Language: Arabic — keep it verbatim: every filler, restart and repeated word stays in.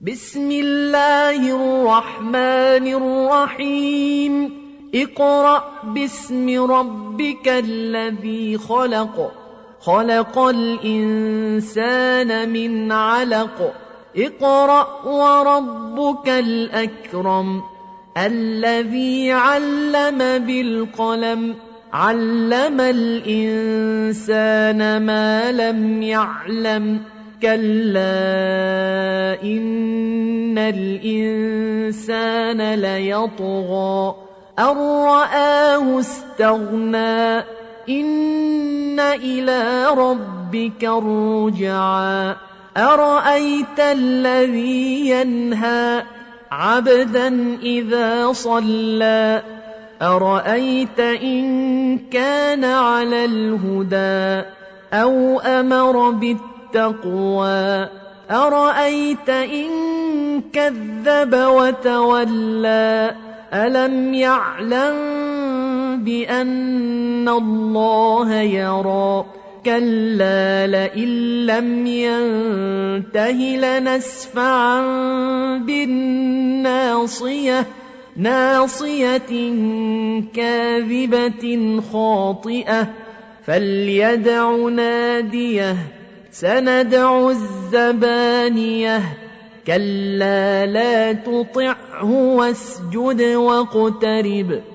بسم الله الرحمن الرحيم اقرأ باسم ربك الذي خلق خلق الإنسان من علق اقرأ وربك الأكرم الذي علم بالقلم علم الإنسان ما لم يعلم كلا إن الإنسان ليطغى أن رآه استغنى إن إلى ربك الرجعى أرأيت الذي ينهى عبدا إذا صلى أرأيت إن كان على الهدى أو أمر بالتقوى أرأيت إن كذب وتولى ألم يعلم بأن الله يرى كلا لئن لم ينته لنسفعا بالناصية ناصية كاذبة خاطئة فليدع ناديه سندع الزبانية كلا لا تطعه واسجد واقترب